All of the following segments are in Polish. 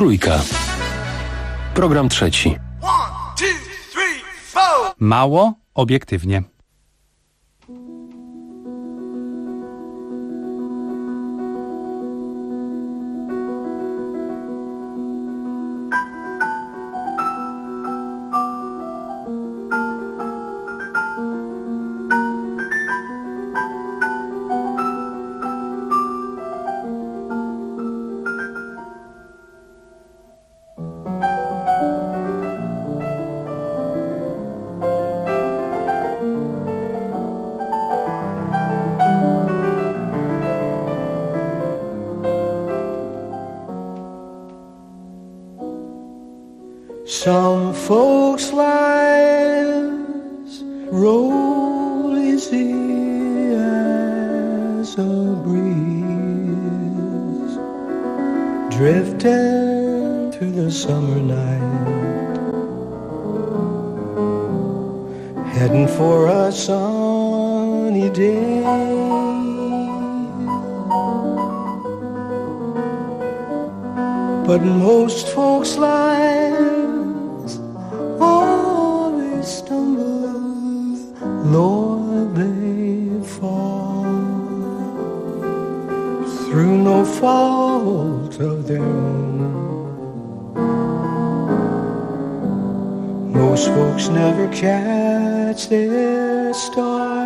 Trójka. Program trzeci. 1, 2, 3, 4. Mało obiektywnie. Some folks' lives roll easy as a breeze, drifting through the summer night, heading for a sunny day. But most folks' lives always stumble, Lord, they fall through no fault of their own. Most folks never catch their stars.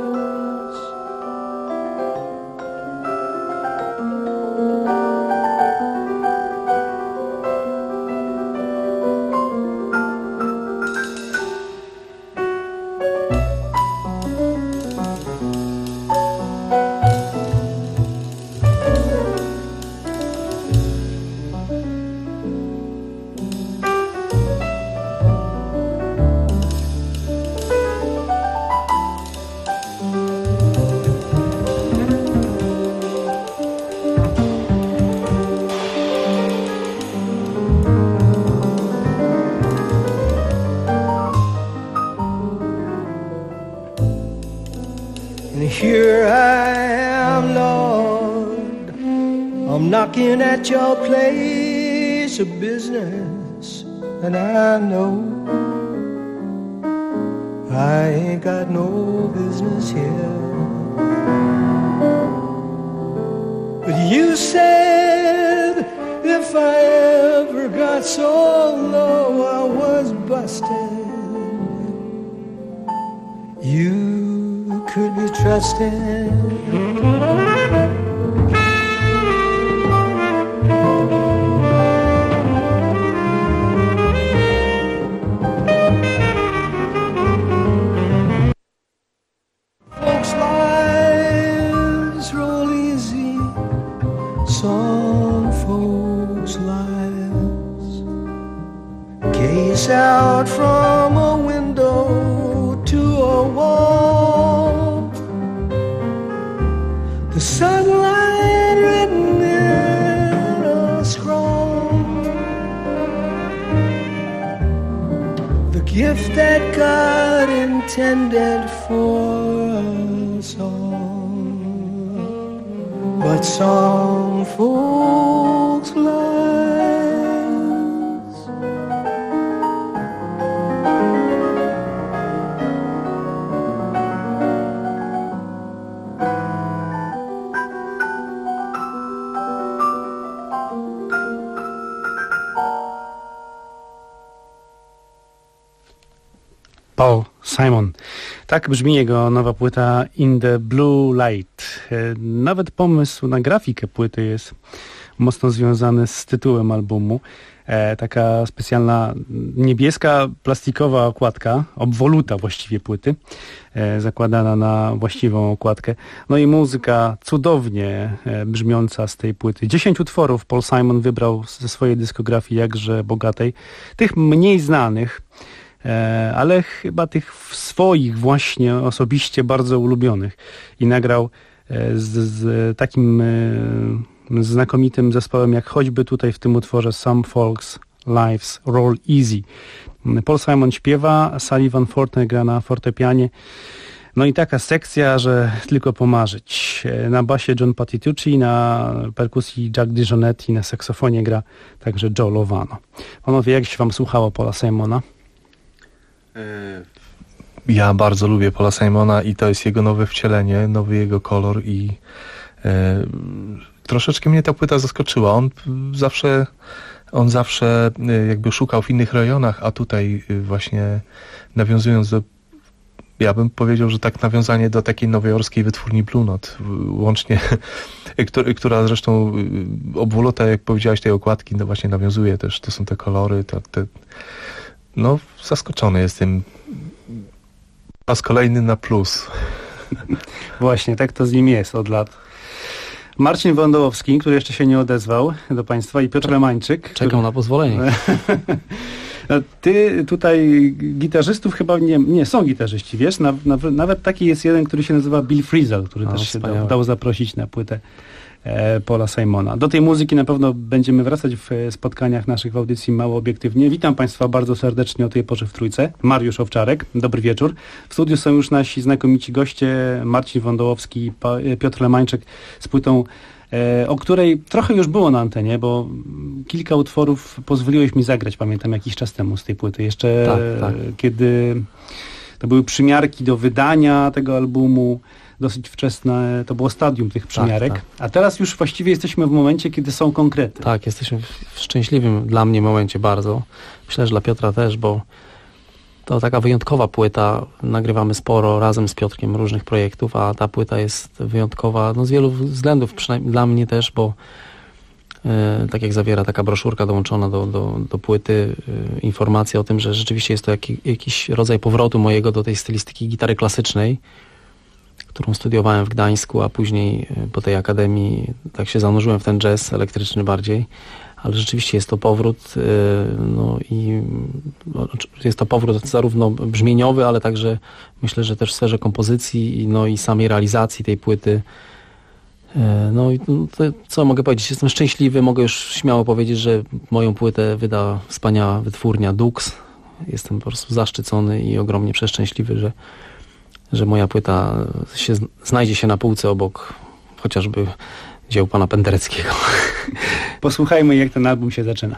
Here I am, Lord, I'm knocking at your place of business, and I know I ain't got no business here. But you said if I ever got so low I was busted, you could be trusted. Folks' lives roll easy, some folks' lives gaze out from a window to a wall. The sunlight written in a scroll, the gift that God intended for us all. But some folks' lives Paul Simon. Tak brzmi jego nowa płyta In the Blue Light. Nawet pomysł na grafikę płyty jest mocno związany z tytułem albumu. Taka specjalna niebieska plastikowa okładka, obwoluta właściwie płyty, zakładana na właściwą okładkę. No i muzyka cudownie brzmiąca z tej płyty. 10 utworów Paul Simon wybrał ze swojej dyskografii jakże bogatej. Tych mniej znanych, ale chyba tych swoich właśnie osobiście bardzo ulubionych. I nagrał z takim znakomitym zespołem jak choćby tutaj w tym utworze Some Folks Lives Roll Easy. Paul Simon śpiewa, Sullivan Fortner gra na fortepianie. No i taka sekcja, że tylko pomarzyć. Na basie John Patitucci, na perkusji Jack DeJohnette, na saksofonie gra także Joe Lovano. Panowie, jak się wam słuchało Paula Simona? Ja bardzo lubię Paula Simona i to jest jego nowe wcielenie, nowy jego kolor i troszeczkę mnie ta płyta zaskoczyła. On zawsze jakby szukał w innych rejonach, a tutaj właśnie nawiązując do, ja bym powiedział, że tak nawiązanie do takiej nowojorskiej wytwórni Blue Note, łącznie, która zresztą obwolota, jak powiedziałeś, tej okładki, no właśnie nawiązuje też, to są te kolory, no zaskoczony jestem. Po raz kolejny na plus. Właśnie, tak to z nim jest od lat. Marcin Wądołowski, który jeszcze się nie odezwał do Państwa, i Piotr Lemańczyk. Czekam na pozwolenie. Ty tutaj gitarzystów chyba nie są gitarzyści, wiesz? Nawet taki jest jeden, który się nazywa Bill Frisell, który też się dał zaprosić na płytę Paula Simona. Do tej muzyki na pewno będziemy wracać w spotkaniach naszych w audycji Mało Obiektywnie. Witam Państwa bardzo serdecznie o tej porze w Trójce. Mariusz Owczarek, dobry wieczór. W studiu są już nasi znakomici goście, Marcin Wądołowski, Piotr Lemańczyk z płytą, o której trochę już było na antenie, bo kilka utworów pozwoliłeś mi zagrać, pamiętam, jakiś czas temu z tej płyty. Jeszcze tak. Kiedy to były przymiarki do wydania tego albumu, dosyć wczesne, to było stadium tych przymiarek, tak. A teraz już właściwie jesteśmy w momencie, kiedy są konkrety. Tak, jesteśmy w szczęśliwym dla mnie momencie bardzo. Myślę, że dla Piotra też, bo to taka wyjątkowa płyta. Nagrywamy sporo razem z Piotrkiem różnych projektów, a ta płyta jest wyjątkowa no z wielu względów, przynajmniej dla mnie też, bo tak jak zawiera taka broszurka dołączona do płyty, informacja o tym, że rzeczywiście jest to jakiś rodzaj powrotu mojego do tej stylistyki gitary klasycznej, którą studiowałem w Gdańsku, a później po tej akademii tak się zanurzyłem w ten jazz elektryczny bardziej, ale rzeczywiście jest to powrót, no i jest to powrót zarówno brzmieniowy, ale także myślę, że też w sferze kompozycji, no i samej realizacji tej płyty. No i to, co mogę powiedzieć, jestem szczęśliwy, mogę już śmiało powiedzieć, że moją płytę wyda wspaniała wytwórnia Dux. Jestem po prostu zaszczycony i ogromnie przeszczęśliwy, że moja płyta znajdzie się na półce obok chociażby dzieł pana Pendereckiego. Posłuchajmy, jak ten album się zaczyna.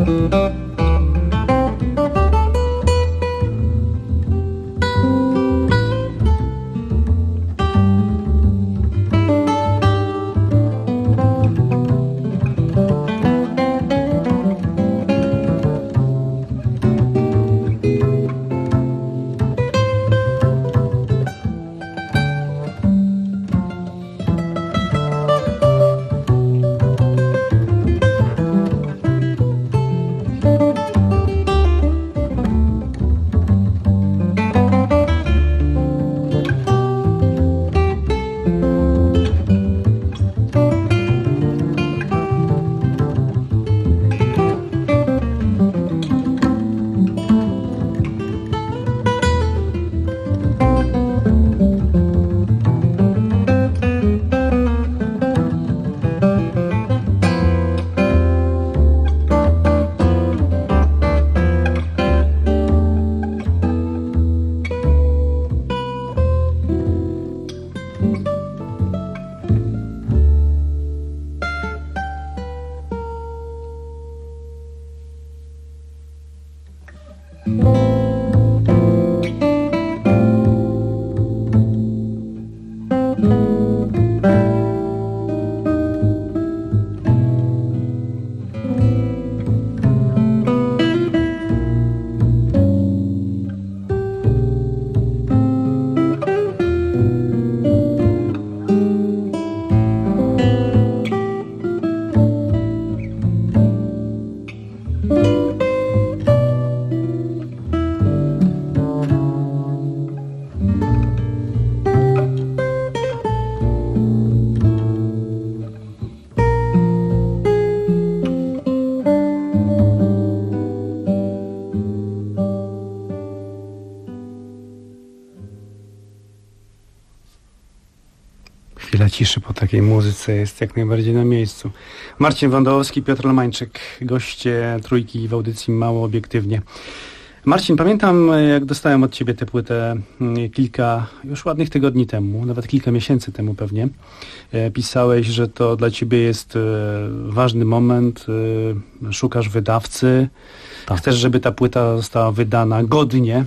Chwila ciszy po takiej muzyce jest jak najbardziej na miejscu. Marcin Wandołowski, Piotr Lemańczyk, goście Trójki w audycji Mało Obiektywnie. Marcin, pamiętam, jak dostałem od ciebie tę płytę kilka już ładnych tygodni temu, nawet kilka miesięcy temu pewnie. Pisałeś, że to dla ciebie jest ważny moment, szukasz wydawcy, Tak. Chcesz, żeby ta płyta została wydana godnie.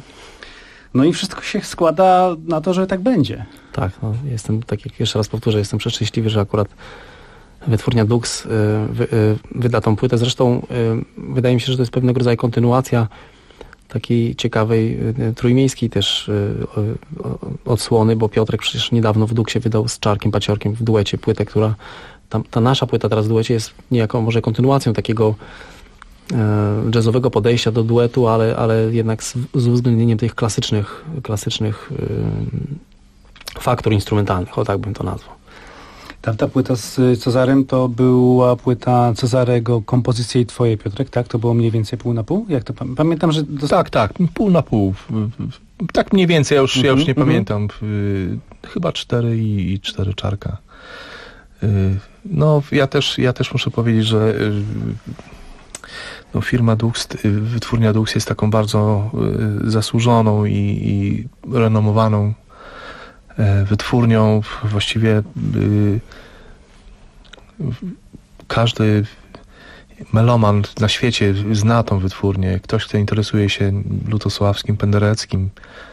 No i wszystko się składa na to, że tak będzie. Tak, no, jestem, tak jak jeszcze raz powtórzę, jestem przeszczęśliwy, że akurat wytwórnia Dux wyda tą płytę. Zresztą wydaje mi się, że to jest pewnego rodzaju kontynuacja takiej ciekawej trójmiejskiej też odsłony, bo Piotrek przecież niedawno w Duxie wydał z Czarkiem Paciorkiem w duecie płytę, która ta nasza płyta teraz w duecie jest niejako może kontynuacją takiego jazzowego podejścia do duetu, ale jednak z uwzględnieniem tych klasycznych faktur instrumentalnych, o tak bym to nazwał. Ta płyta z Cezarem to była płyta Cezarego, kompozycje i twoje, Piotrek, tak? To było mniej więcej pół na pół? Jak to pamiętam, że... Tak, pół na pół. Tak mniej więcej, ja już nie pamiętam. Chyba 4 i 4 Czarka. No, ja też muszę powiedzieć, że no, firma Dux, wytwórnia Dux jest taką bardzo zasłużoną i renomowaną wytwórnią. Właściwie każdy meloman na świecie zna tą wytwórnię. Ktoś, kto interesuje się Lutosławskim, Pendereckim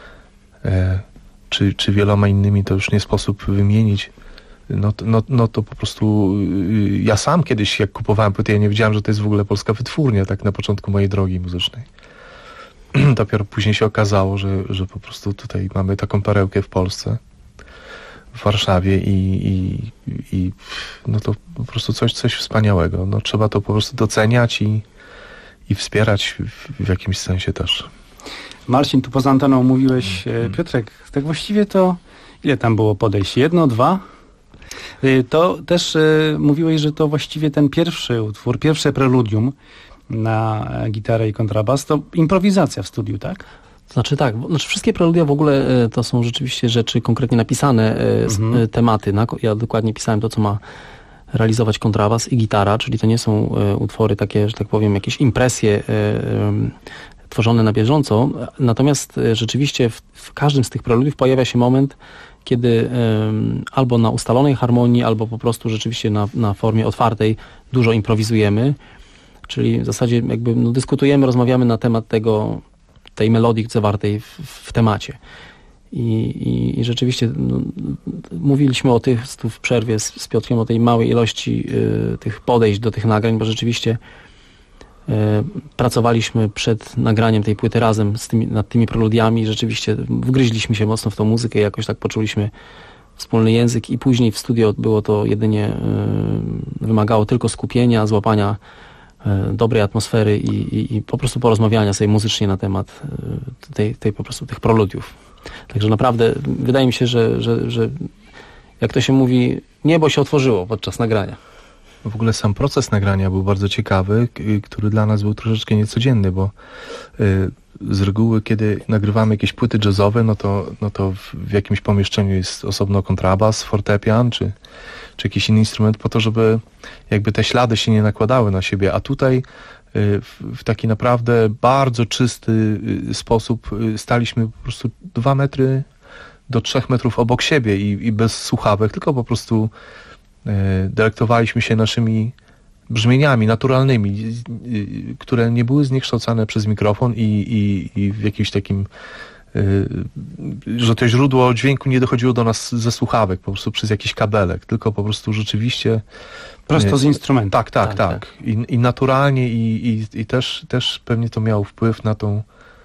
czy wieloma innymi, to już nie sposób wymienić. No to po prostu ja sam kiedyś, jak kupowałem płytę, ja nie wiedziałem, że to jest w ogóle polska wytwórnia, tak na początku mojej drogi muzycznej. Dopiero później się okazało, że po prostu tutaj mamy taką perełkę w Polsce, w Warszawie i no to po prostu coś wspaniałego. No trzeba to po prostu doceniać i wspierać w jakimś sensie też. Marcin, tu poza anteną mówiłeś, Piotrek, tak właściwie to ile tam było podejść? 1, 2? To też mówiłeś, że to właściwie ten pierwszy utwór, pierwsze preludium na gitarę i kontrabas, to improwizacja w studiu, tak? Znaczy wszystkie preludia w ogóle to są rzeczywiście rzeczy konkretnie napisane, tematy. Ja dokładnie pisałem to, co ma realizować kontrabas i gitara, czyli to nie są utwory takie, że tak powiem, jakieś impresje tworzone na bieżąco. Natomiast rzeczywiście w każdym z tych preludiów pojawia się moment, kiedy albo na ustalonej harmonii, albo po prostu rzeczywiście na formie otwartej dużo improwizujemy. Czyli w zasadzie jakby dyskutujemy, rozmawiamy na temat tej melodii zawartej w temacie. I rzeczywiście mówiliśmy o tych w przerwie z Piotrkiem, o tej małej ilości tych podejść do tych nagrań, bo rzeczywiście pracowaliśmy przed nagraniem tej płyty razem nad tymi preludiami. Rzeczywiście wgryźliśmy się mocno w tą muzykę i jakoś tak poczuliśmy wspólny język i później w studio było to jedynie, wymagało tylko skupienia, złapania dobrej atmosfery i po prostu porozmawiania sobie muzycznie na temat po prostu tych preludiów. Także naprawdę wydaje mi się, że jak to się mówi, niebo się otworzyło podczas nagrania. W ogóle sam proces nagrania był bardzo ciekawy, który dla nas był troszeczkę niecodzienny, bo z reguły, kiedy nagrywamy jakieś płyty jazzowe, no to w jakimś pomieszczeniu jest osobno kontrabas, fortepian czy jakiś inny instrument po to, żeby jakby te ślady się nie nakładały na siebie, a tutaj w taki naprawdę bardzo czysty sposób staliśmy po prostu 2 metry do 3 metrów obok siebie i bez słuchawek, tylko po prostu delektowaliśmy się naszymi brzmieniami naturalnymi, które nie były zniekształcane przez mikrofon i w jakimś takim, że to źródło dźwięku nie dochodziło do nas ze słuchawek, po prostu przez jakiś kabelek, tylko po prostu rzeczywiście prosto z instrumentu. Tak. I naturalnie i też pewnie to miało wpływ na tą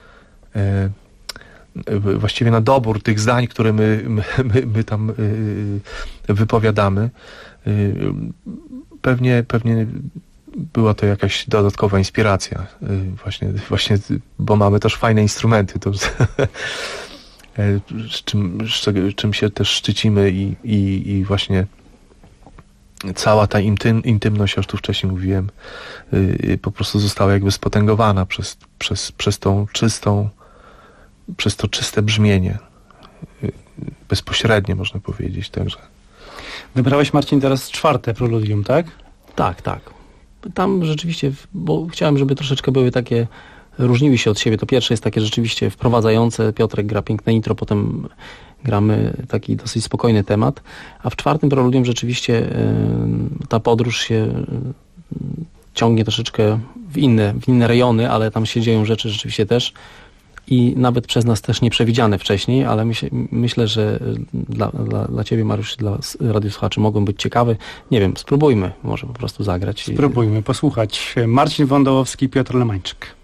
właściwie na dobór tych zdań, które my tam wypowiadamy. Pewnie była to jakaś dodatkowa inspiracja. Właśnie bo mamy też fajne instrumenty, to czym się też szczycimy i właśnie cała ta intymność, jak tu wcześniej mówiłem, po prostu została jakby spotęgowana przez to czyste brzmienie. Bezpośrednie, można powiedzieć, także. Wybrałeś, Marcin, teraz 4. preludium, tak? Tak. Tam rzeczywiście, bo chciałem, żeby troszeczkę były takie, różniły się od siebie. To pierwsze jest takie rzeczywiście wprowadzające, Piotrek gra piękne intro, potem gramy taki dosyć spokojny temat, a w 4. preludium rzeczywiście ta podróż się ciągnie troszeczkę w inne rejony, ale tam się dzieją rzeczy rzeczywiście też i nawet przez nas też nieprzewidziane wcześniej, ale myślę, że dla Ciebie, Mariusz, dla radiosłuchaczy mogą być ciekawe. Nie wiem, spróbujmy może po prostu zagrać. Spróbujmy posłuchać. Marcin Wądołowski, Piotr Lemańczyk.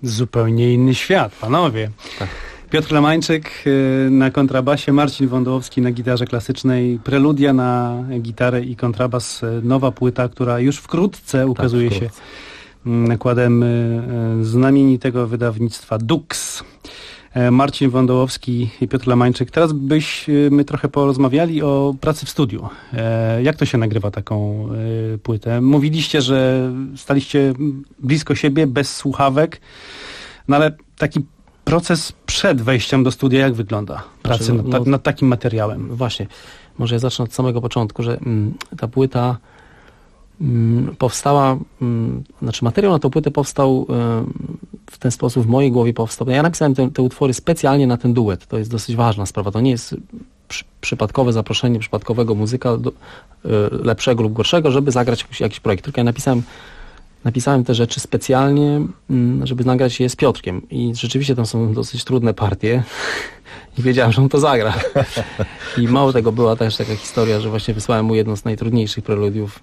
Zupełnie inny świat, panowie. Tak. Piotr Lemańczyk na kontrabasie, Marcin Wądołowski na gitarze klasycznej, Preludia na gitarę i kontrabas, nowa płyta, która już wkrótce ukazuje się nakładem znamienitego wydawnictwa Dux. Marcin Wądołowski i Piotr Lemańczyk. Teraz byśmy trochę porozmawiali o pracy w studiu. Jak to się nagrywa taką płytę? Mówiliście, że staliście blisko siebie, bez słuchawek, no ale taki proces przed wejściem do studia, jak wygląda pracy nad takim materiałem? Właśnie, może ja zacznę od samego początku, że ta płyta powstała, znaczy materiał na tę płytę powstał w ten sposób, w mojej głowie powstał. Ja napisałem te utwory specjalnie na ten duet. To jest dosyć ważna sprawa. To nie jest przypadkowe zaproszenie przypadkowego muzyka lepszego lub gorszego, żeby zagrać jakiś projekt. Tylko ja napisałem te rzeczy specjalnie, żeby nagrać je z Piotrkiem. I rzeczywiście tam są dosyć trudne partie i wiedziałem, że on to zagra. I mało tego, była też taka historia, że właśnie wysłałem mu jedno z najtrudniejszych preludiów,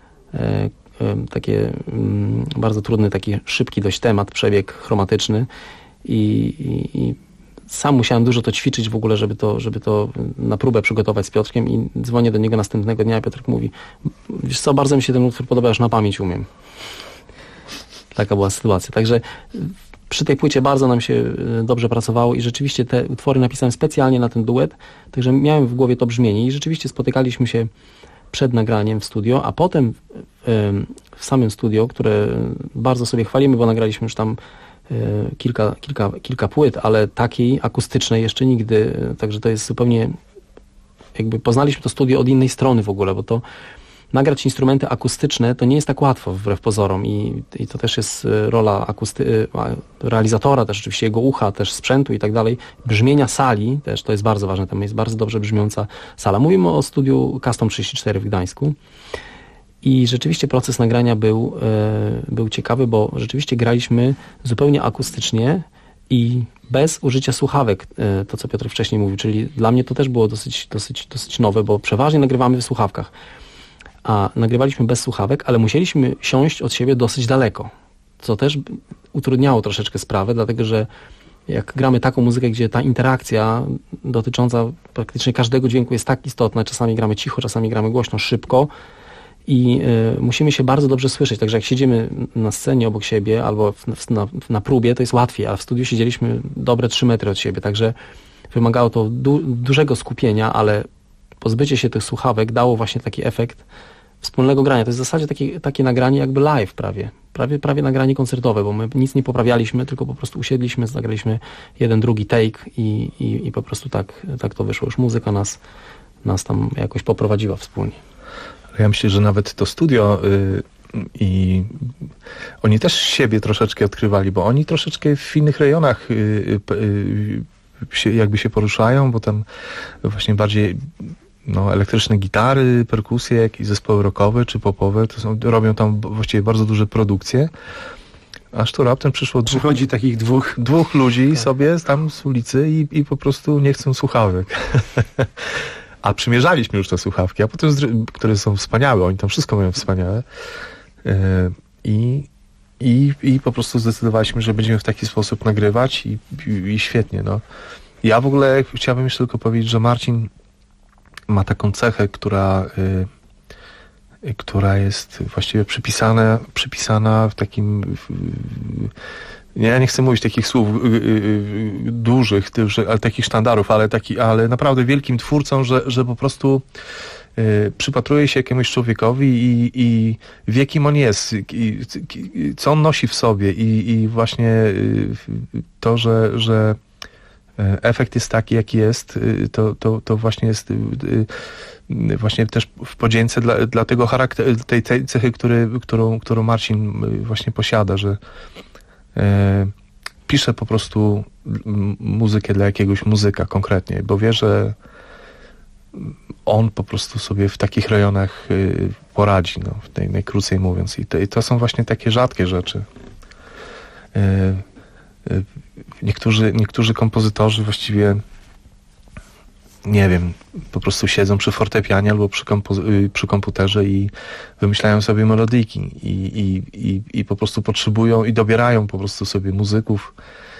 takie bardzo trudny, taki szybki dość temat, przebieg chromatyczny i sam musiałem dużo to ćwiczyć w ogóle, żeby to na próbę przygotować z Piotrkiem i dzwonię do niego następnego dnia, a Piotrek mówi: wiesz co, bardzo mi się ten utwór podoba, już na pamięć umiem. Taka była sytuacja. Także przy tej płycie bardzo nam się dobrze pracowało i rzeczywiście te utwory napisałem specjalnie na ten duet, także miałem w głowie to brzmienie i rzeczywiście spotykaliśmy się przed nagraniem w studio, a potem w samym studio, które bardzo sobie chwalimy, bo nagraliśmy już tam kilka płyt, ale takiej akustycznej jeszcze nigdy, także to jest zupełnie, jakby poznaliśmy to studio od innej strony w ogóle, bo to nagrać instrumenty akustyczne to nie jest tak łatwo wbrew pozorom i to też jest rola realizatora, też oczywiście jego ucha, też sprzętu i tak dalej. Brzmienia sali też to jest bardzo ważne, tam jest bardzo dobrze brzmiąca sala. Mówimy o studiu Custom 34 w Gdańsku i rzeczywiście proces nagrania był ciekawy, bo rzeczywiście graliśmy zupełnie akustycznie i bez użycia słuchawek, to co Piotr wcześniej mówił, czyli dla mnie to też było dosyć nowe, bo przeważnie nagrywamy w słuchawkach. A nagrywaliśmy bez słuchawek, ale musieliśmy siąść od siebie dosyć daleko, co też utrudniało troszeczkę sprawę, dlatego że jak gramy taką muzykę, gdzie ta interakcja dotycząca praktycznie każdego dźwięku jest tak istotna, czasami gramy cicho, czasami gramy głośno, szybko i musimy się bardzo dobrze słyszeć, także jak siedzimy na scenie obok siebie albo na próbie, to jest łatwiej, a w studiu siedzieliśmy dobre 3 metry od siebie, także wymagało to dużego skupienia, ale pozbycie się tych słuchawek dało właśnie taki efekt wspólnego grania. To jest w zasadzie takie nagranie jakby live prawie nagranie koncertowe, bo my nic nie poprawialiśmy, tylko po prostu usiedliśmy, zagraliśmy jeden, drugi take i po prostu tak to wyszło. Już muzyka nas tam jakoś poprowadziła wspólnie. Ja myślę, że nawet to studio i oni też siebie troszeczkę odkrywali, bo oni troszeczkę w innych rejonach jakby się poruszają, bo tam właśnie bardziej elektryczne gitary, perkusje, jakieś zespoły rockowe czy popowe, robią tam właściwie bardzo duże produkcje. Aż tu raptem przychodzi takich dwóch ludzi sobie tam z ulicy i po prostu nie chcą słuchawek. A przymierzaliśmy już te słuchawki, a potem, które są wspaniałe, oni tam wszystko mają wspaniałe. I po prostu zdecydowaliśmy, że będziemy w taki sposób nagrywać i świetnie. No. Ja w ogóle chciałbym jeszcze tylko powiedzieć, że Marcin ma taką cechę, która jest właściwie przypisana w takim... Ja nie chcę mówić takich słów dużych, ale takich sztandarów, ale naprawdę wielkim twórcą, że po prostu przypatruje się jakiemuś człowiekowi i wie, kim on jest, co on nosi w sobie i właśnie to, że efekt jest taki, jaki jest, to właśnie jest właśnie też w podzięce dla tego charakteru, tej cechy, którą Marcin właśnie posiada, że pisze po prostu muzykę dla jakiegoś muzyka konkretnie, bo wie, że on po prostu sobie w takich rejonach poradzi, najkrócej mówiąc. I to są właśnie takie rzadkie rzeczy. Niektórzy kompozytorzy właściwie nie wiem, po prostu siedzą przy fortepianie albo przy komputerze i wymyślają sobie melodyjki i po prostu potrzebują i dobierają po prostu sobie muzyków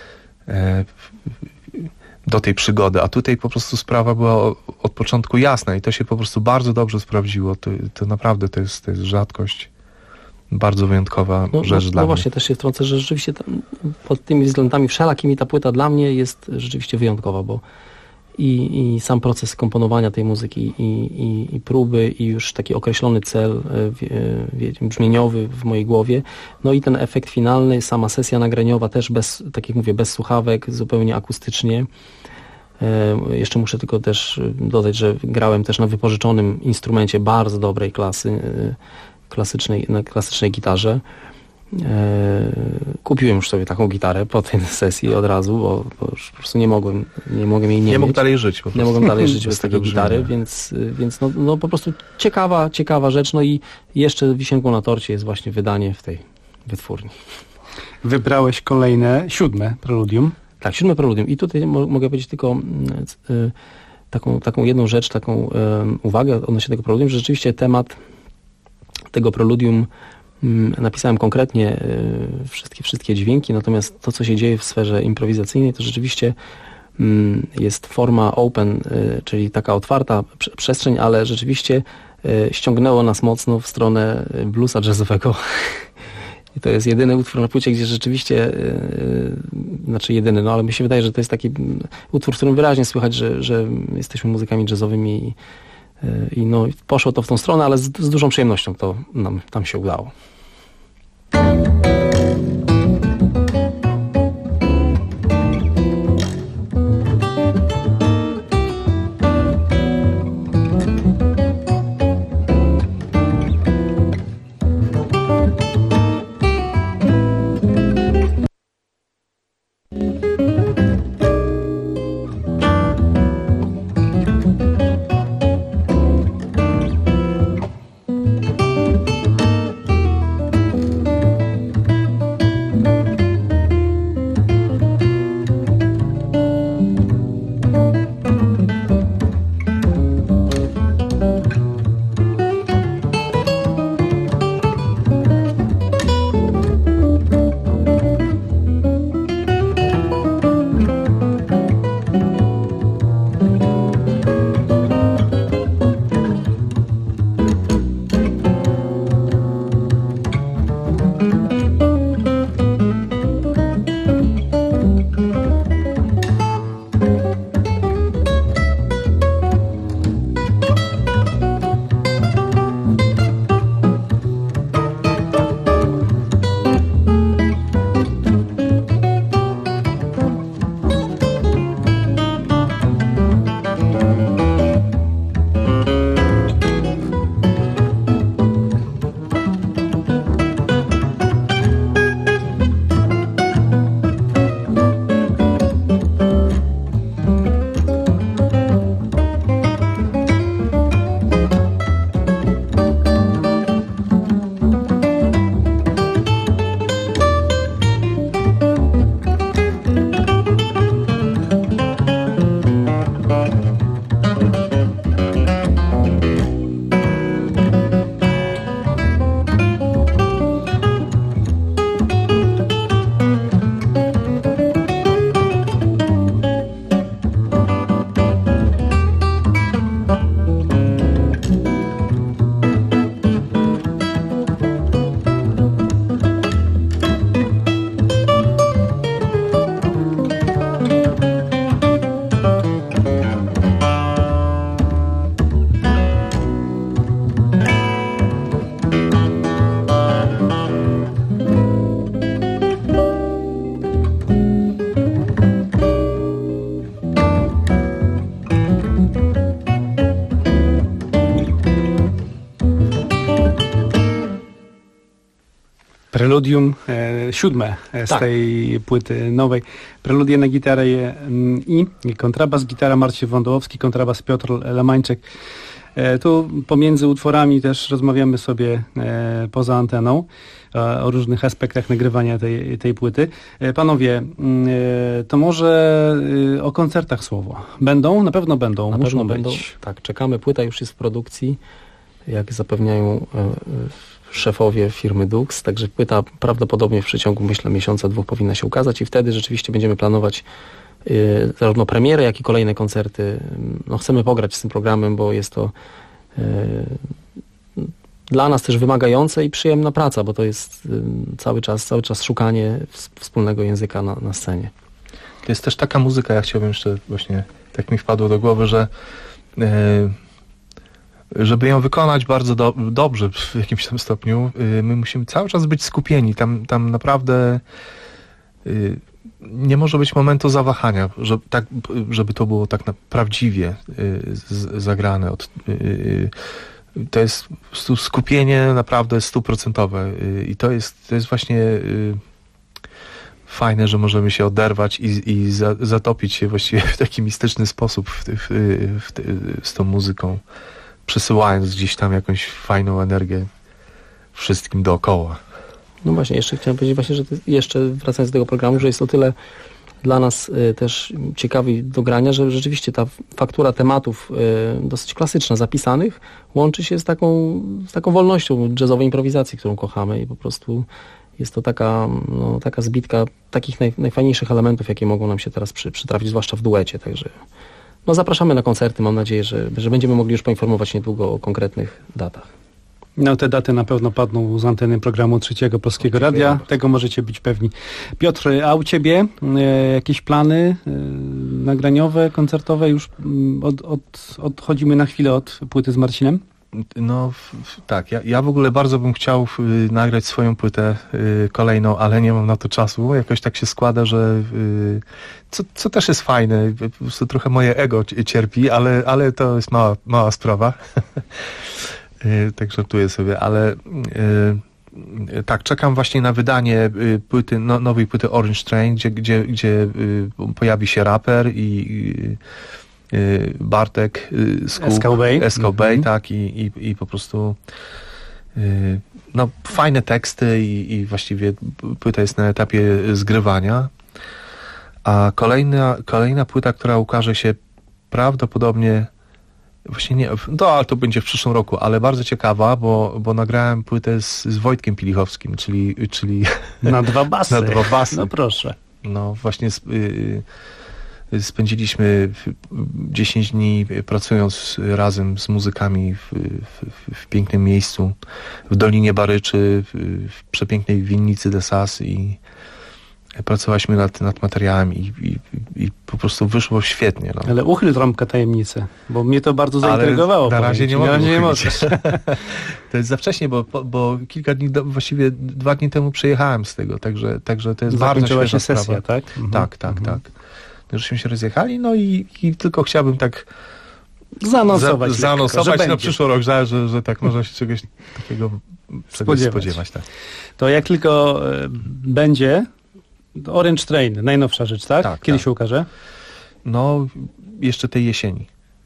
do tej przygody, a tutaj po prostu sprawa była od początku jasna i to się po prostu bardzo dobrze sprawdziło. To naprawdę to jest rzadkość, bardzo wyjątkowa rzecz dla mnie. No właśnie, też się wtrącę, że rzeczywiście pod tymi względami wszelakimi ta płyta dla mnie jest rzeczywiście wyjątkowa, bo i sam proces komponowania tej muzyki i próby i już taki określony cel brzmieniowy w mojej głowie, no i ten efekt finalny, sama sesja nagraniowa też bez, tak jak mówię, bez słuchawek, zupełnie akustycznie. Jeszcze muszę tylko też dodać, że grałem też na wypożyczonym instrumencie bardzo dobrej klasy, na klasycznej gitarze. Kupiłem już sobie taką gitarę po tej sesji od razu, bo już po prostu nie mogłem jej nie mógł mieć. dalej żyć po prostu. Nie mogłem dalej żyć bez takiej brzmienia. gitary, więc no po prostu ciekawa rzecz, no i jeszcze wisienką na torcie jest właśnie wydanie w tej wytwórni. Wybrałeś kolejne, 7. preludium. Tak, 7. preludium i tutaj mogę powiedzieć tylko taką jedną rzecz, taką uwagę odnośnie tego preludium, że rzeczywiście temat tego preludium napisałem konkretnie wszystkie dźwięki, natomiast to, co się dzieje w sferze improwizacyjnej, to rzeczywiście jest forma open, czyli taka otwarta przestrzeń, ale rzeczywiście ściągnęło nas mocno w stronę bluesa jazzowego. I to jest jedyny utwór na płycie, gdzie rzeczywiście, znaczy jedyny, no ale mi się wydaje, że to jest taki utwór, w którym wyraźnie słychać, że jesteśmy muzykami jazzowymi i no poszło to w tą stronę, ale z dużą przyjemnością to nam tam się udało. Preludium 7 z Tak. tej płyty nowej. Preludie na gitarę i kontrabas, gitara Marcin Wądołowski, kontrabas Piotr Lamańczyk. Tu pomiędzy utworami też rozmawiamy sobie poza anteną o różnych aspektach nagrywania tej płyty. Panowie, to może o koncertach słowo. Będą? Na pewno będą. Na Muszą pewno być. będą. Tak, czekamy. Płyta już jest w produkcji, jak zapewniają szefowie firmy Dux, także płyta prawdopodobnie w przeciągu, myślę, miesiąca, 2 powinna się ukazać i wtedy rzeczywiście będziemy planować zarówno premierę, jak i kolejne koncerty. No, chcemy pograć z tym programem, bo jest to dla nas też wymagające i przyjemna praca, bo to jest cały czas szukanie wspólnego języka na scenie. To jest też taka muzyka, ja chciałbym jeszcze właśnie, tak mi wpadło do głowy, że żeby ją wykonać bardzo dobrze w jakimś tam stopniu, my musimy cały czas być skupieni. Tam naprawdę nie może być momentu zawahania, żeby to było tak prawdziwie zagrane. To jest skupienie naprawdę 100%. I to jest właśnie fajne, że możemy się oderwać i zatopić się właściwie w taki mistyczny sposób z tą muzyką, przesyłając gdzieś tam jakąś fajną energię wszystkim dookoła. No właśnie, jeszcze chciałem powiedzieć właśnie, że jeszcze wracając do tego programu, że jest to tyle dla nas też ciekawy do grania, że rzeczywiście ta faktura tematów dosyć klasyczna, zapisanych, łączy się z taką wolnością jazzowej improwizacji, którą kochamy i po prostu jest to taka zbitka takich najfajniejszych elementów, jakie mogą nam się teraz przytrafić, zwłaszcza w duecie, także no zapraszamy na koncerty, mam nadzieję, że będziemy mogli już poinformować niedługo o konkretnych datach. No te daty na pewno padną z anteny programu Trzeciego Polskiego Radia. Tego możecie być pewni. Piotr, a u Ciebie jakieś plany nagraniowe, koncertowe? Już odchodzimy na chwilę od płyty z Marcinem? No tak, ja w ogóle bardzo bym chciał nagrać swoją płytę kolejną, ale nie mam na to czasu. Jakoś tak się składa, że co też jest fajne, po prostu trochę moje ego cierpi, ale to jest mała sprawa. Tak żartuję sobie, ale tak, czekam właśnie na wydanie płyty, nowej płyty Orange Train, gdzie pojawi się raper i Bartek z SK Bay, tak, i po prostu no, fajne teksty i właściwie płyta jest na etapie zgrywania. A kolejna płyta, która ukaże się prawdopodobnie właśnie nie, ale to będzie w przyszłym roku, ale bardzo ciekawa, bo nagrałem płytę z Wojtkiem Pilichowskim, czyli na 2 basy. Na 2 basy. No proszę. No właśnie spędziliśmy 10 dni pracując razem z muzykami w pięknym miejscu, w Dolinie Baryczy, w przepięknej winnicy de Sas i pracowaliśmy nad materiałem i po prostu wyszło świetnie. No. Ale uchyl trąbka tajemnicę, bo mnie to bardzo zaintrygowało. Na razie nie mogę. To jest za wcześnie, bo kilka dni, właściwie 2 dni temu przyjechałem z tego, także to jest bardzo świeża sesja, sprawa. tak? Tak. Żeśmy się rozjechali, no i tylko chciałbym tak zanonsować na przyszły rok, że tak można się czegoś takiego spodziewać. Tak. To jak tylko będzie Orange Train, najnowsza rzecz, tak? Tak. Kiedy się ukaże? No, jeszcze tej jesieni.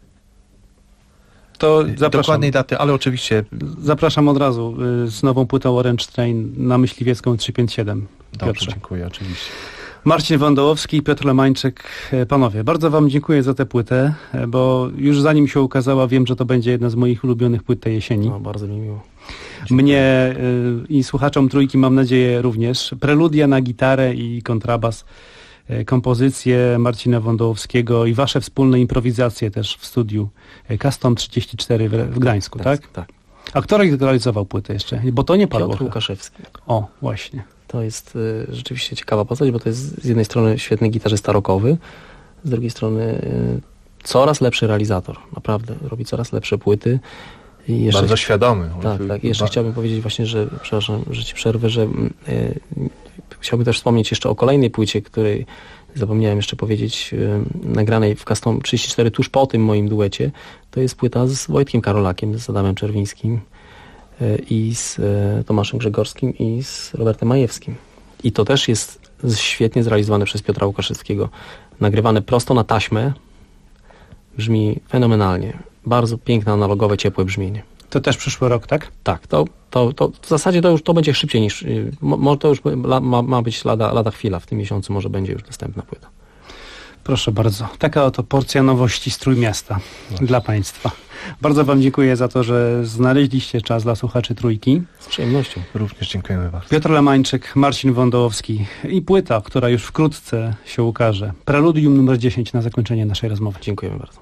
To zapraszam. Dokładnej daty, ale oczywiście... Zapraszam od razu z nową płytą Orange Train na Myśliwiecką 357. Dobrze, Piotrze. dziękuję, oczywiście. Marcin Wandołowski i Piotr Lemańczyk. Panowie, bardzo Wam dziękuję za tę płytę, bo już zanim się ukazała, wiem, że to będzie jedna z moich ulubionych płyt tej jesieni. No, bardzo mi miło. Mnie i słuchaczom Trójki, mam nadzieję, również. Preludia na gitarę i kontrabas, kompozycje Marcina Wandołowskiego i Wasze wspólne improwizacje też w studiu Custom 34 w Gdańsku, tak? Tak. A kto realizował płytę jeszcze? Bo to nie padło. Piotr Łukaszewski. O, właśnie. To jest rzeczywiście ciekawa postać, bo to jest z jednej strony świetny gitarzysta rockowy, z drugiej strony coraz lepszy realizator. Naprawdę, robi coraz lepsze płyty. I jeszcze bardzo świadomy. Tak. Jeszcze chciałbym powiedzieć właśnie, że, przepraszam, że Ci przerwę, że chciałbym też wspomnieć jeszcze o kolejnej płycie, której zapomniałem jeszcze powiedzieć, nagranej w Custom 34 tuż po tym moim duecie. To jest płyta z Wojtkiem Karolakiem, z Adamem Czerwińskim i z Tomaszem Grzegorskim i z Robertem Majewskim. I to też jest świetnie zrealizowane przez Piotra Łukaszewskiego. Nagrywane prosto na taśmę. Brzmi fenomenalnie. Bardzo piękne, analogowe, ciepłe brzmienie. To też przyszły rok, tak? Tak, to w zasadzie to będzie szybciej niż, to już ma być lada chwila, w tym miesiącu może będzie już następna płyta. Proszę bardzo. Taka oto porcja nowości z Trójmiasta dla Państwa. Bardzo Wam dziękuję za to, że znaleźliście czas dla słuchaczy Trójki. Z przyjemnością. Również dziękujemy bardzo. Piotr Lemańczyk, Marcin Wądołowski i płyta, która już wkrótce się ukaże. Preludium numer 10 na zakończenie naszej rozmowy. Dziękujemy bardzo.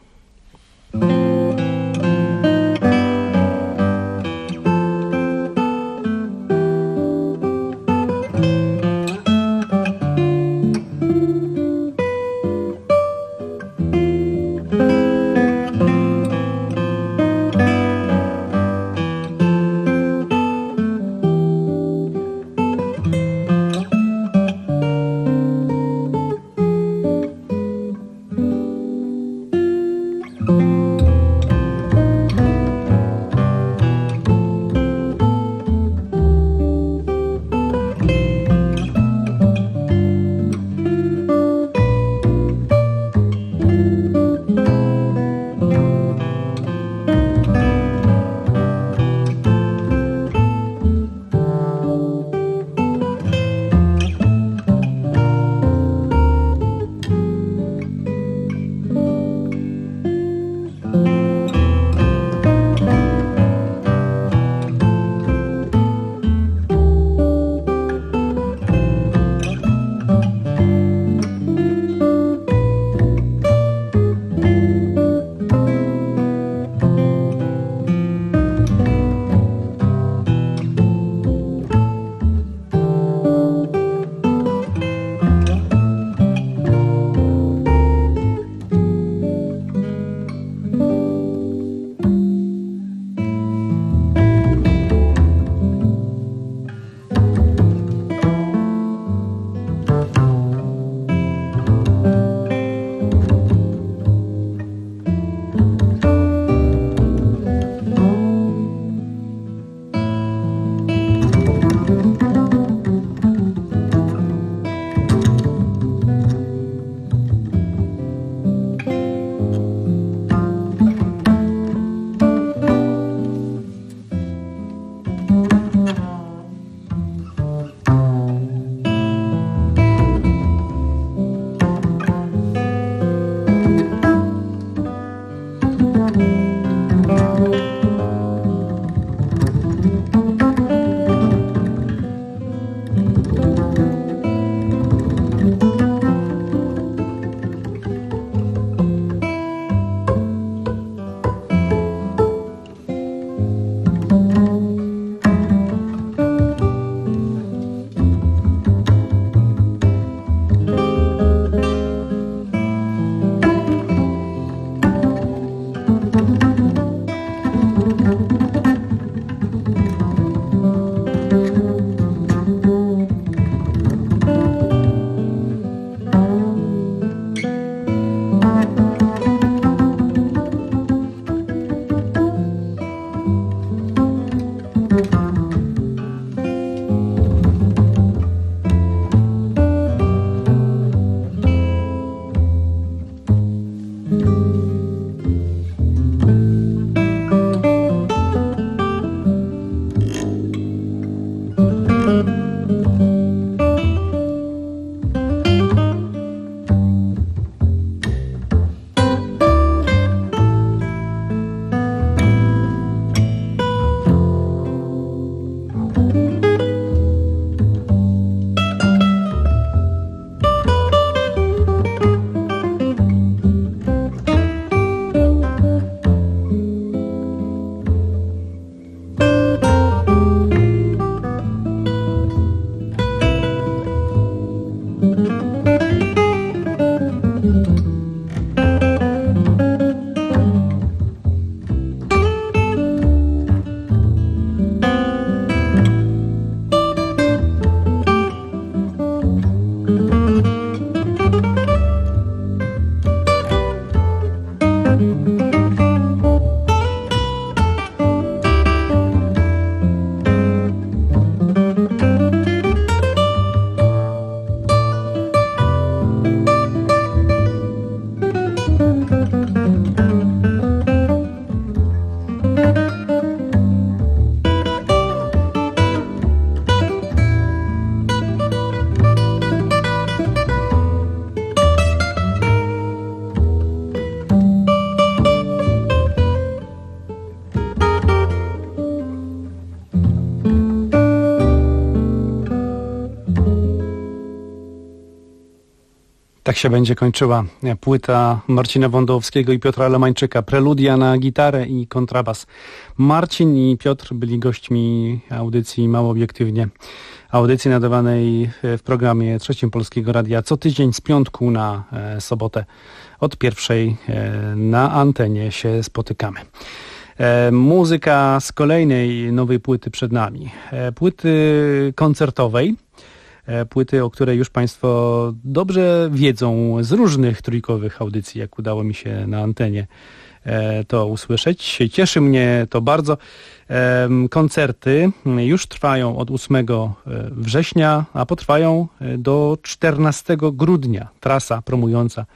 Tak się będzie kończyła płyta Marcina Wądowskiego i Piotra Lemańczyka. Preludia na gitarę i kontrabas. Marcin i Piotr byli gośćmi audycji Mało Obiektywnie. Audycji nadawanej w programie Trzecim Polskiego Radia co tydzień z piątku na sobotę. Od 1:00 na antenie się spotykamy. Muzyka z kolejnej nowej płyty przed nami. Płyty koncertowej. Płyty, o której już Państwo dobrze wiedzą z różnych trójkowych audycji, jak udało mi się na antenie to usłyszeć. Cieszy mnie to bardzo. Koncerty już trwają od 8 września, a potrwają do 14 grudnia. Trasa promująca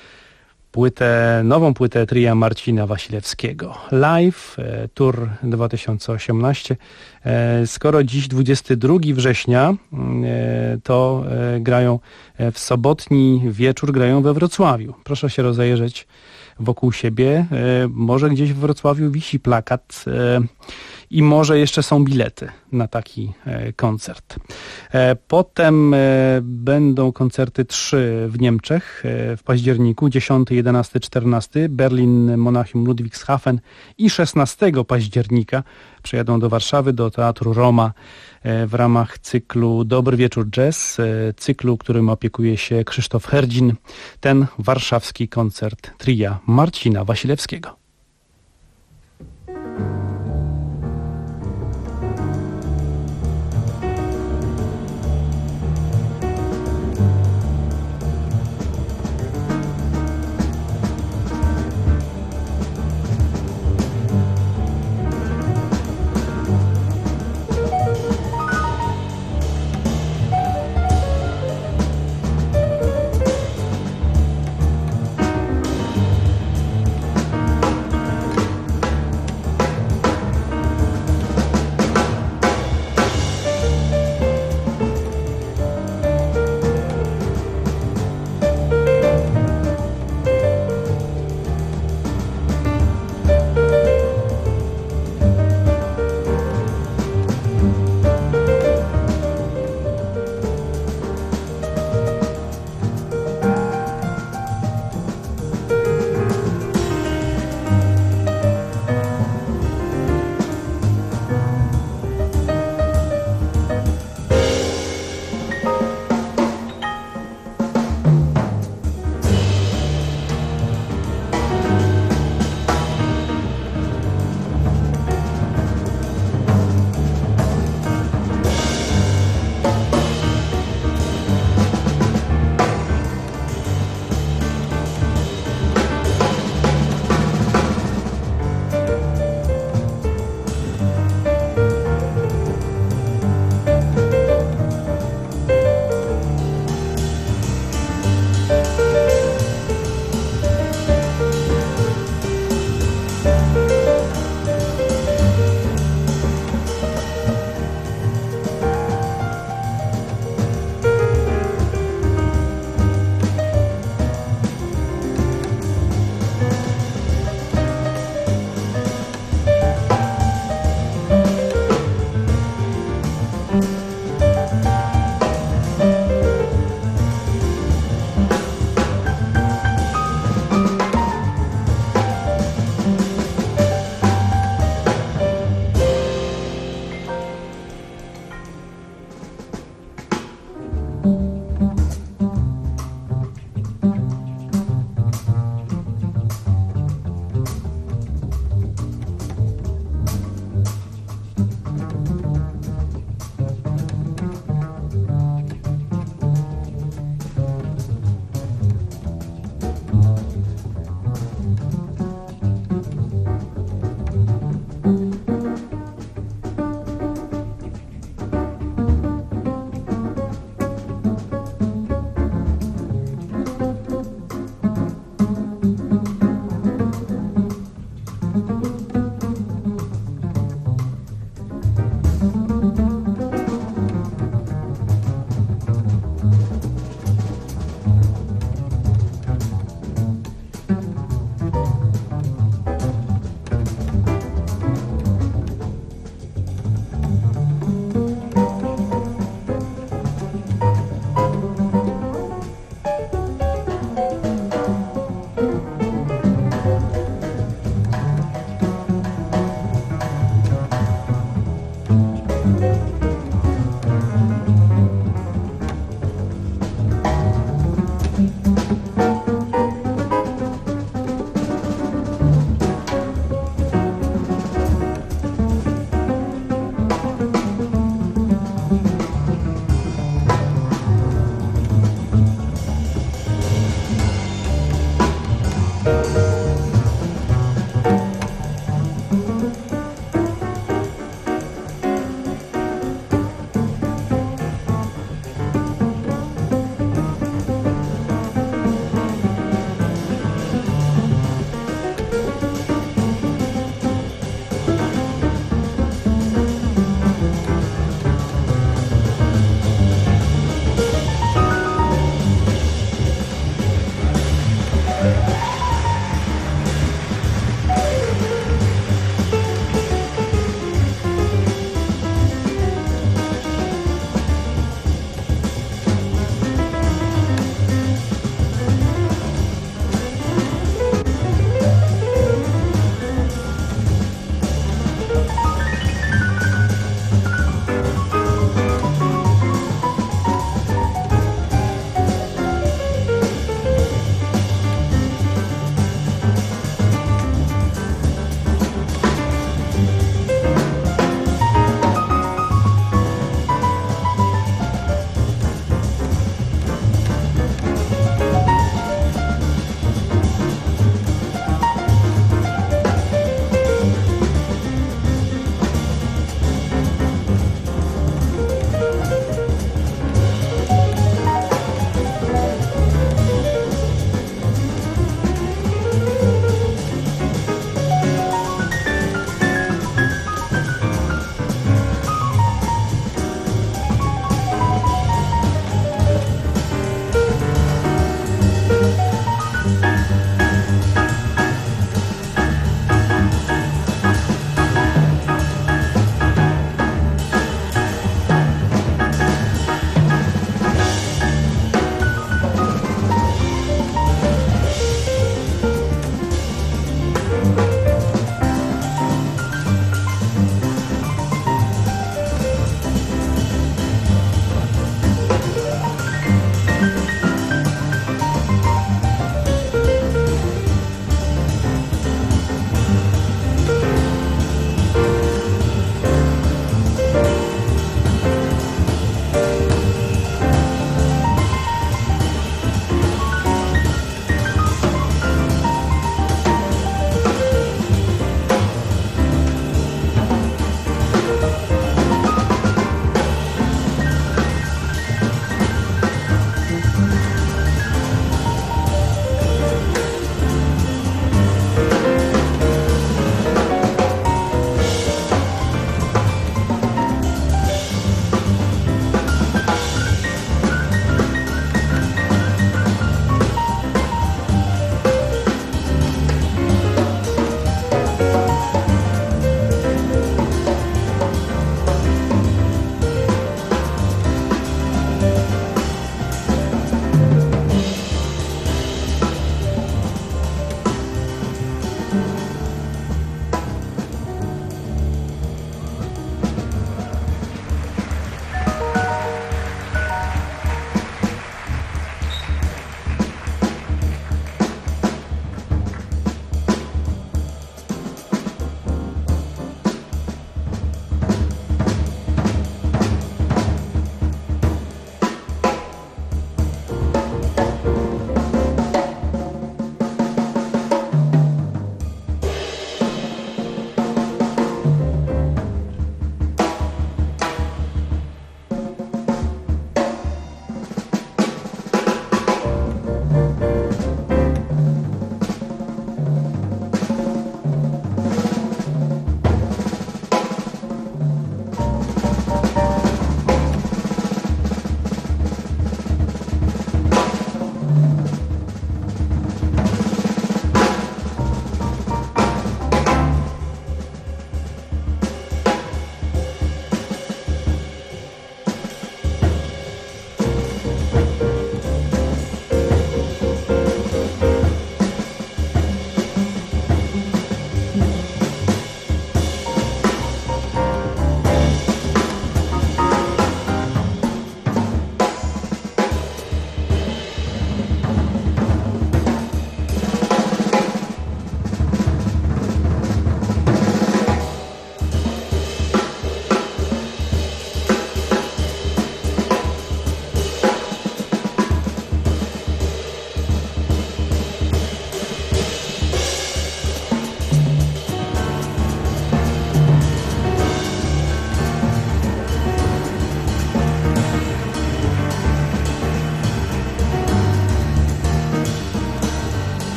nową płytę tria Marcina Wasilewskiego. Live Tour 2018. Skoro dziś 22 września, to grają w sobotni wieczór, grają we Wrocławiu. Proszę się rozejrzeć wokół siebie. Może gdzieś w Wrocławiu wisi plakat i może jeszcze są bilety na taki koncert. Potem będą koncerty 3 w Niemczech w październiku, 10, 11, 14, Berlin, Monachium, Ludwigshafen i 16 października przyjadą do Warszawy, do Teatru Roma w ramach cyklu Dobry Wieczór Jazz, cyklu, którym opiekuje się Krzysztof Herdzin. Ten warszawski koncert tria Marcina Wasilewskiego.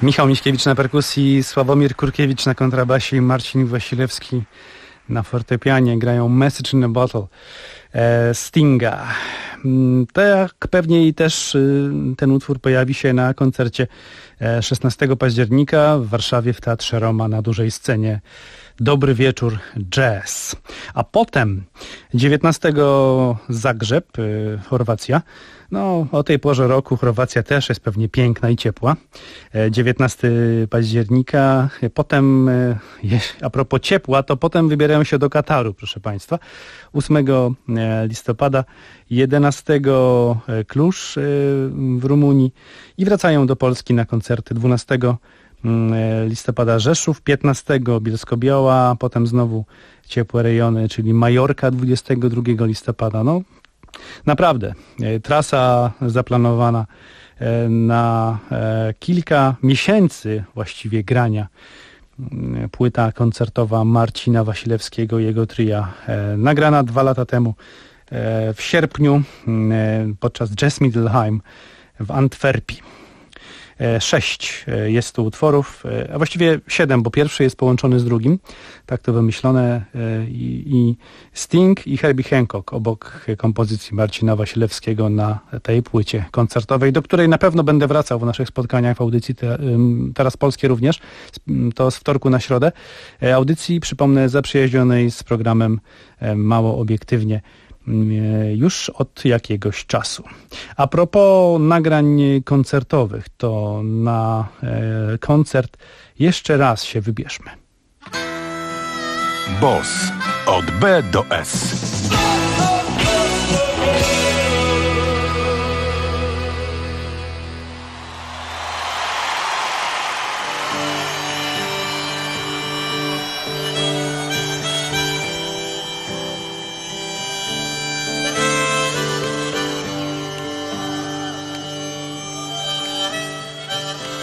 Michał Miśkiewicz na perkusji, Sławomir Kurkiewicz na kontrabasie i Marcin Wasilewski na fortepianie. Grają Message in a Bottle Stinga. Tak pewnie i też ten utwór pojawi się na koncercie 16 października w Warszawie w Teatrze Roma na dużej scenie. Dobry wieczór jazz. A potem 19 Zagrzeb, Chorwacja. No, o tej porze roku Chorwacja też jest pewnie piękna i ciepła. 19 października. Potem, a propos ciepła, to potem wybierają się do Kataru, proszę Państwa. 8 listopada, 11 Kluż w Rumunii i wracają do Polski na koncerty 12 listopada Rzeszów, 15 Bielsko-Biała, potem znowu ciepłe rejony, czyli Majorka 22 listopada. No, naprawdę, trasa zaplanowana na kilka miesięcy właściwie grania. Płyta koncertowa Marcina Wasilewskiego i jego tria, nagrana 2 lata temu w sierpniu podczas Jazz Middelheim w Antwerpii. 6 jest tu utworów, a właściwie 7, bo pierwszy jest połączony z drugim. Tak to wymyślone. I Sting i Herbie Hancock obok kompozycji Marcina Wasilewskiego na tej płycie koncertowej, do której na pewno będę wracał w naszych spotkaniach w audycji Teraz Polskie również. To z wtorku na środę. Audycji, przypomnę, zaprzyjaźnionej z programem Mało Obiektywnie już od jakiegoś czasu. A propos nagrań koncertowych, to na koncert jeszcze raz się wybierzmy. Boss od B do S.